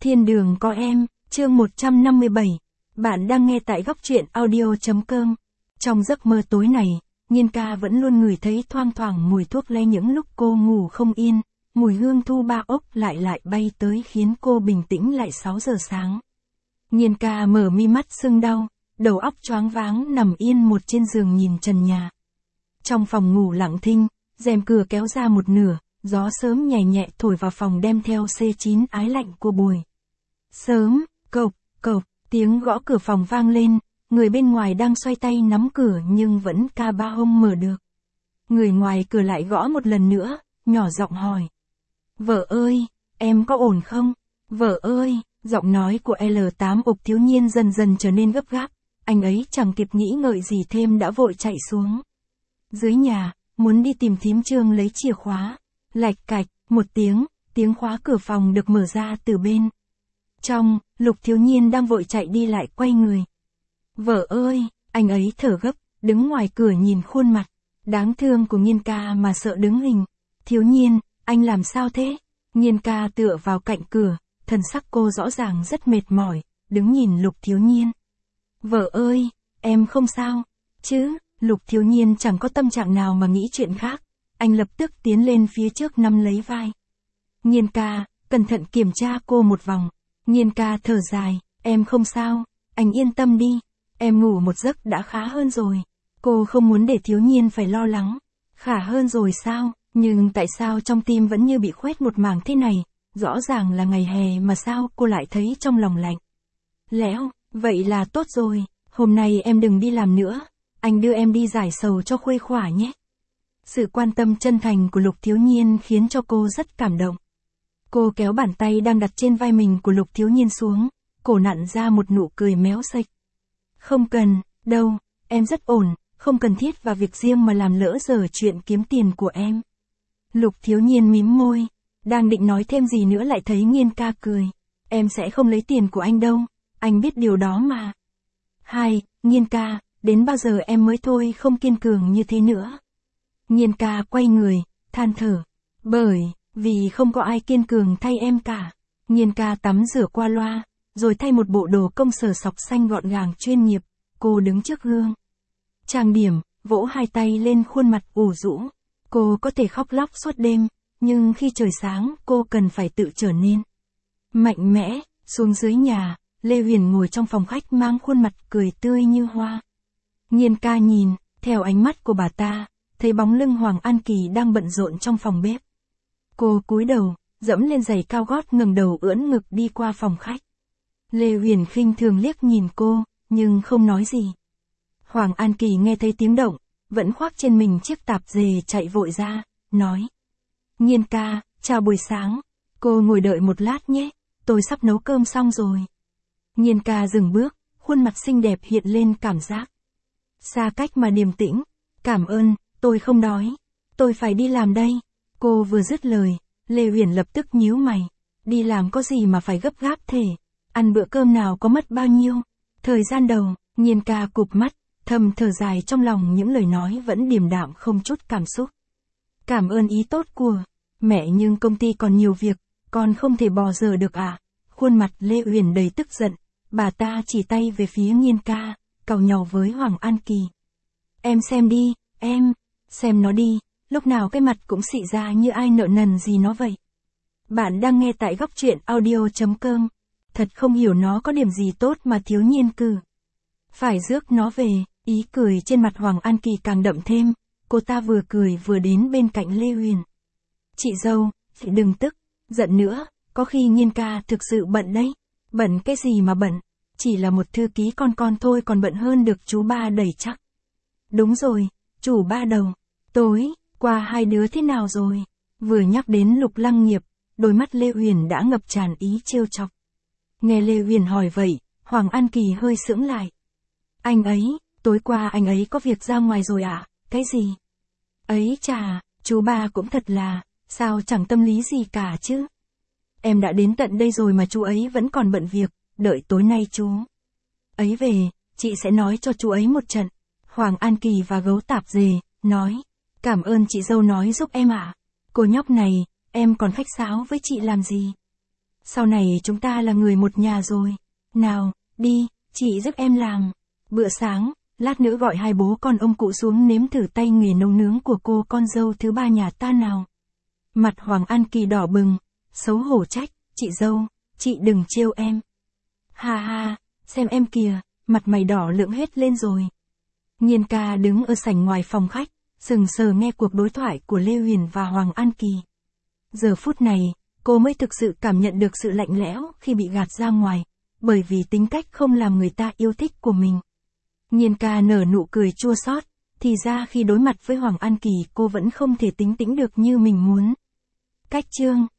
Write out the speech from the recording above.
Thiên đường có em, chương 157. Bạn đang nghe tại góc truyện audio.com. Trong giấc mơ tối này, Nhiên ca vẫn luôn ngửi thấy thoang thoảng mùi thuốc lê những lúc cô ngủ không yên, mùi hương thu ba ốc lại bay tới khiến cô bình tĩnh lại 6 giờ sáng. Nhiên ca mở mi mắt sưng đau, đầu óc choáng váng nằm yên một trên giường nhìn trần nhà. Trong phòng ngủ lặng thinh, rèm cửa kéo ra một nửa, gió sớm nhẹ nhẹ thổi vào phòng đem theo C9 ái lạnh của buổi. Sớm, cộc, tiếng gõ cửa phòng vang lên, người bên ngoài đang xoay tay nắm cửa nhưng vẫn ca ba không mở được. Người ngoài cửa lại gõ một lần nữa, nhỏ giọng hỏi. Vợ ơi, em có ổn không? Vợ ơi, giọng nói của L8 Ục Thiếu Nhiên dần dần trở nên gấp gáp, anh ấy chẳng kịp nghĩ ngợi gì thêm đã vội chạy xuống. Dưới nhà, muốn đi tìm thím Trương lấy chìa khóa. Lạch cạch, một tiếng khóa cửa phòng được mở ra từ bên trong, Lục Thiếu Nhiên đang vội chạy đi lại quay người. Vợ ơi, anh ấy thở gấp, đứng ngoài cửa nhìn khuôn mặt đáng thương của Nhiên ca mà sợ đứng hình. Thiếu Nhiên, anh làm sao thế? Nhiên ca tựa vào cạnh cửa, thần sắc cô rõ ràng rất mệt mỏi, đứng nhìn Lục Thiếu Nhiên. Vợ ơi, em không sao, chứ? Lục Thiếu Nhiên chẳng có tâm trạng nào mà nghĩ chuyện khác. Anh lập tức tiến lên phía trước nắm lấy vai. Nhiên ca, cẩn thận kiểm tra cô một vòng. Nhiên ca thở dài, em không sao, anh yên tâm đi, em ngủ một giấc đã khá hơn rồi. Cô không muốn để Thiếu Nhiên phải lo lắng. Khá hơn rồi sao, nhưng tại sao trong tim vẫn như bị khoét một mảng thế này, rõ ràng là ngày hè mà sao cô lại thấy trong lòng lạnh. Lẽo, vậy là tốt rồi, hôm nay em đừng đi làm nữa, anh đưa em đi giải sầu cho khuây khỏa nhé. Sự quan tâm chân thành của Lục Thiếu Nhiên khiến cho cô rất cảm động. Cô kéo bàn tay đang đặt trên vai mình của Lục Thiếu Nhiên xuống, cổ nặn ra một nụ cười méo sạch. Không cần, đâu, em rất ổn, không cần thiết vào việc riêng mà làm lỡ dở chuyện kiếm tiền của em. Lục Thiếu Nhiên mím môi, đang định nói thêm gì nữa lại thấy Nhiên ca cười. Em sẽ không lấy tiền của anh đâu, anh biết điều đó mà. Nhiên ca, đến bao giờ em mới thôi không kiên cường như thế nữa. Nhiên ca quay người, than thở. Bởi vì không có ai kiên cường thay em cả. Nhiên ca tắm rửa qua loa, rồi thay một bộ đồ công sở sọc xanh gọn gàng chuyên nghiệp. Cô đứng trước gương. Trang điểm, vỗ hai tay lên khuôn mặt ủ rũ. Cô có thể khóc lóc suốt đêm, nhưng khi trời sáng cô cần phải tự trở nên mạnh mẽ. Xuống dưới nhà, Lê Huyền ngồi trong phòng khách mang khuôn mặt cười tươi như hoa. Nhiên ca nhìn, theo ánh mắt của bà ta, thấy bóng lưng Hoàng An Kỳ đang bận rộn trong phòng bếp. Cô cúi đầu, dẫm lên giày cao gót ngẩng đầu ưỡn ngực đi qua phòng khách. Lê Huyền khinh thường liếc nhìn cô, nhưng không nói gì. Hoàng An Kỳ nghe thấy tiếng động, vẫn khoác trên mình chiếc tạp dề chạy vội ra, nói. Nhiên ca, chào buổi sáng, cô ngồi đợi một lát nhé, tôi sắp nấu cơm xong rồi. Nhiên ca dừng bước, khuôn mặt xinh đẹp hiện lên cảm giác xa cách mà điềm tĩnh. Cảm ơn, tôi không đói. Tôi phải đi làm đây. Cô vừa dứt lời, Lê Huyền lập tức nhíu mày. Đi làm có gì mà phải gấp gáp thế? Ăn bữa cơm nào có mất bao nhiêu? Thời gian đầu, Nhiên ca cụp mắt, thầm thở dài trong lòng những lời nói vẫn điềm đạm không chút cảm xúc. Cảm ơn ý tốt của mẹ nhưng công ty còn nhiều việc, con không thể bỏ giờ được à? Khuôn mặt Lê Huyền đầy tức giận, bà ta chỉ tay về phía Nhiên ca, càu nhàu với Hoàng An Kỳ. Em xem đi, em, xem nó đi, lúc nào cái mặt cũng xị ra như ai nợ nần gì nó vậy. Bạn đang nghe tại góc truyện audio.com. Thật không hiểu nó có điểm gì tốt mà Thiếu Nhiên cử phải rước nó về. Ý cười trên mặt Hoàng An Kỳ càng đậm thêm, cô ta vừa cười vừa đến bên cạnh Lê Huyền. Chị dâu, chị đừng tức, giận nữa, có khi Nhiên ca thực sự bận đấy. Bận cái gì mà bận, chỉ là một thư ký con thôi còn bận hơn được chú ba đẩy chắc. Đúng rồi, chủ ba đầu, tối qua hai đứa thế nào rồi? Vừa nhắc đến Lục Lăng Nghiệp, đôi mắt Lê Huyền đã ngập tràn ý trêu chọc. Nghe Lê Huyền hỏi vậy, Hoàng An Kỳ hơi sững lại. Anh ấy, tối qua anh ấy có việc ra ngoài rồi à? Cái gì? Ấy chà, chú ba cũng thật là, sao chẳng tâm lý gì cả chứ? Em đã đến tận đây rồi mà chú ấy vẫn còn bận việc, đợi tối nay chú ấy về, chị sẽ nói cho chú ấy một trận. Hoàng An Kỳ và gấu tạp dề, nói. Cảm ơn chị dâu nói giúp em ạ. Cô nhóc này, em còn khách sáo với chị làm gì? Sau này chúng ta là người một nhà rồi. Nào, đi, chị giúp em làm. Bữa sáng, lát nữa gọi hai bố con ông cụ xuống nếm thử tay nghề nấu nướng của cô con dâu thứ ba nhà ta nào. Mặt Hoàng An Kỳ đỏ bừng, xấu hổ trách, chị dâu, chị đừng trêu em. Ha ha, xem em kìa, mặt mày đỏ lựng hết lên rồi. Nhiên ca đứng ở sảnh ngoài phòng khách, sừng sờ nghe cuộc đối thoại của Lê Huyền và Hoàng An Kỳ. Giờ phút này, cô mới thực sự cảm nhận được sự lạnh lẽo khi bị gạt ra ngoài, bởi vì tính cách không làm người ta yêu thích của mình. Nhiên ca nở nụ cười chua xót, thì ra khi đối mặt với Hoàng An Kỳ cô vẫn không thể tính tĩnh được như mình muốn. Cách chương